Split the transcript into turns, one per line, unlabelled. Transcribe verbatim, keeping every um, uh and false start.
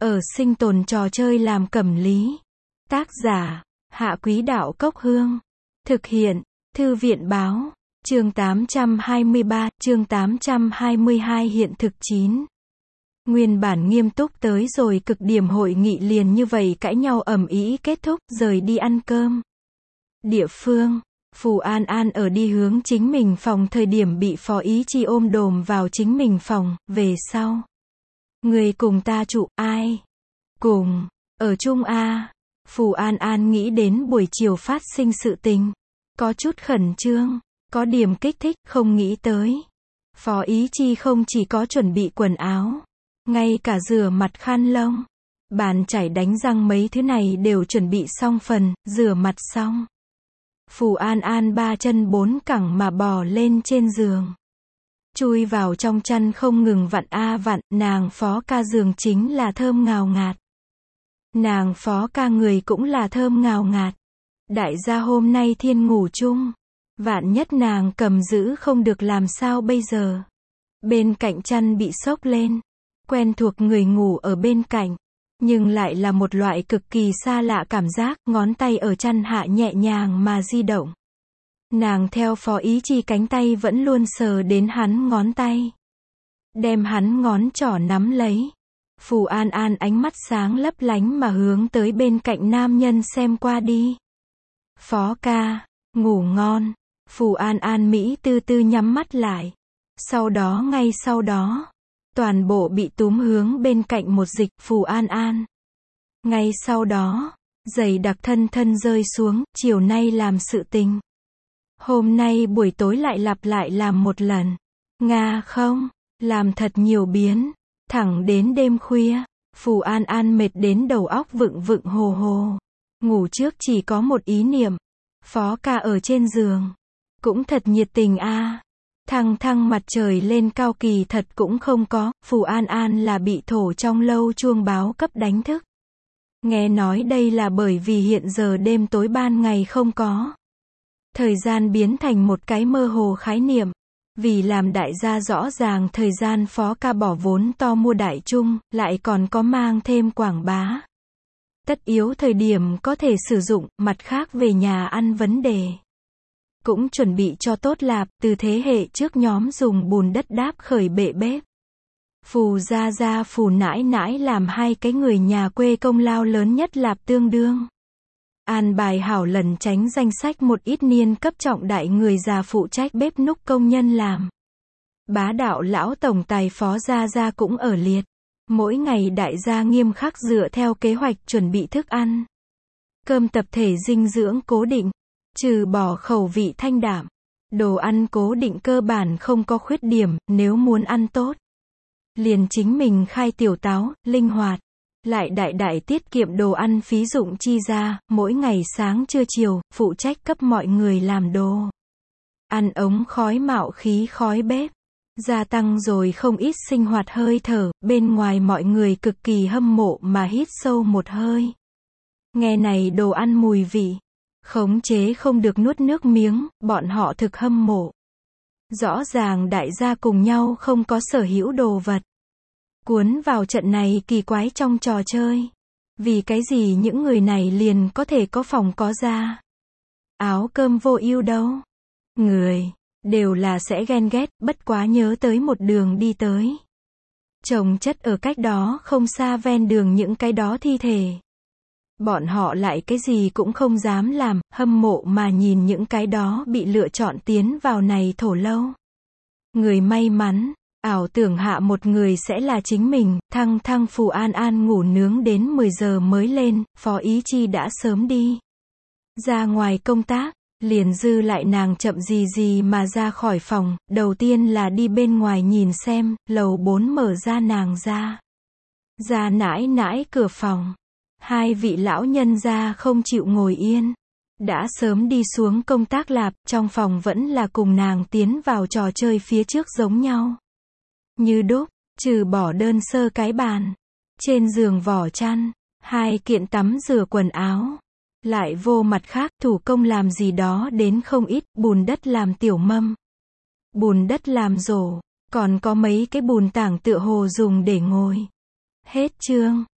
Ở sinh tồn trò chơi làm cẩm lý. Tác giả, Hạ Quý Đạo Cốc Hương. Thực hiện, Thư viện Báo. Chương tám trăm hai mươi ba, chương tám trăm hai mươi hai hiện thực chín. Nguyên bản nghiêm túc tới rồi cực điểm hội nghị liền như vậy cãi nhau ầm ĩ kết thúc, rời đi ăn cơm. Địa phương, Phù An An ở đi hướng chính mình phòng thời điểm bị Phó Ý Chi ôm đồm vào chính mình phòng, về sau. Người cùng ta trụ, ai? Cùng, ở chung a. Phù An An nghĩ đến buổi chiều phát sinh sự tình. Có chút khẩn trương, có điểm kích thích, không nghĩ tới. Phó Ý Chi không chỉ có chuẩn bị quần áo, ngay cả rửa mặt khăn lông, bàn chải đánh răng mấy thứ này đều chuẩn bị xong phần, rửa mặt xong. Phù An An ba chân bốn cẳng mà bò lên trên giường. Chui vào trong chăn không ngừng vặn a vặn, nàng Phó ca giường chính là thơm ngào ngạt. Nàng Phó ca người cũng là thơm ngào ngạt. Đại gia hôm nay thiên ngủ chung. Vạn nhất nàng cầm giữ không được làm sao bây giờ. Bên cạnh chăn bị xốc lên. Quen thuộc người ngủ ở bên cạnh. Nhưng lại là một loại cực kỳ xa lạ cảm giác, ngón tay ở chăn hạ nhẹ nhàng mà di động. Nàng theo Phó Ý Chi cánh tay vẫn luôn sờ đến hắn ngón tay. Đem hắn ngón trỏ nắm lấy. Phù An An ánh mắt sáng lấp lánh mà hướng tới bên cạnh nam nhân xem qua đi. Phó ca, ngủ ngon. Phù An An Mỹ tư tư nhắm mắt lại. Sau đó ngay sau đó, toàn bộ bị túm hướng bên cạnh một dịch. Phù An An. Ngay sau đó, giày đặc thân thân rơi xuống, chiều nay làm sự tình. Hôm nay buổi tối lại lặp lại làm một lần. Nga không, làm thật nhiều biến. Thẳng đến đêm khuya, Phù An An mệt đến đầu óc vựng vựng hồ hồ. Ngủ trước chỉ có một ý niệm. Phó ca ở trên giường. Cũng thật nhiệt tình a. À. Thăng thăng mặt trời lên cao kỳ thật cũng không có. Phù An An là bị thổ trong lâu chuông báo cấp đánh thức. Nghe nói đây là bởi vì hiện giờ đêm tối ban ngày không có. Thời gian biến thành một cái mơ hồ khái niệm. Vì làm đại gia rõ ràng thời gian Phó ca bỏ vốn to mua đại chung, lại còn có mang thêm quảng bá. Tất yếu thời điểm có thể sử dụng, mặt khác về nhà ăn vấn đề. Cũng chuẩn bị cho tốt lạp, từ thế hệ trước nhóm dùng bùn đất đáp khởi bệ bếp. Phù gia gia phù nãi nãi làm hai cái người nhà quê công lao lớn nhất lạp tương đương. An bài hảo lần tránh danh sách một ít niên cấp trọng đại người già phụ trách bếp núc công nhân làm. Bá đạo lão tổng tài Phó gia gia cũng ở liệt. Mỗi ngày đại gia nghiêm khắc dựa theo kế hoạch chuẩn bị thức ăn. Cơm tập thể dinh dưỡng cố định, trừ bỏ khẩu vị thanh đạm. Đồ ăn cố định cơ bản không có khuyết điểm, nếu muốn ăn tốt. Liền chính mình khai tiểu táo, linh hoạt. Lại đại đại tiết kiệm đồ ăn phí dụng chi ra, mỗi ngày sáng trưa chiều, phụ trách cấp mọi người làm đồ. Ăn ống khói mạo khí khói bếp. Gia tăng rồi không ít sinh hoạt hơi thở, bên ngoài mọi người cực kỳ hâm mộ mà hít sâu một hơi. Nghe này đồ ăn mùi vị. Khống chế không được nuốt nước miếng, bọn họ thực hâm mộ. Rõ ràng đại gia cùng nhau không có sở hữu đồ vật. Cuốn vào trận này kỳ quái trong trò chơi. Vì cái gì những người này liền có thể có phòng có ra. Áo cơm vô ưu đâu. Người, đều là sẽ ghen ghét, bất quá nhớ tới một đường đi tới. Chồng chất ở cách đó không xa ven đường những cái đó thi thể. Bọn họ lại cái gì cũng không dám làm, hâm mộ mà nhìn những cái đó bị lựa chọn tiến vào này thổ lâu. Người may mắn. Ảo tưởng hạ một người sẽ là chính mình, thăng thăng Phù An An ngủ nướng đến mười giờ mới lên, Phó Ý Chi đã sớm đi. Ra ngoài công tác, liền dư lại nàng chậm gì gì mà ra khỏi phòng, đầu tiên là đi bên ngoài nhìn xem, lầu bốn mở ra nàng ra. Ra nãi nãi cửa phòng. Hai vị lão nhân ra không chịu ngồi yên. Đã sớm đi xuống công tác lạp, trong phòng vẫn là cùng nàng tiến vào trò chơi phía trước giống nhau. Như đúc, trừ bỏ đơn sơ cái bàn. Trên giường vỏ chăn, hai kiện tắm rửa quần áo. Lại vô mặt khác thủ công làm gì đó đến không ít, bùn đất làm tiểu mâm. Bùn đất làm rổ, còn có mấy cái bùn tảng tựa hồ dùng để ngồi. Hết chương.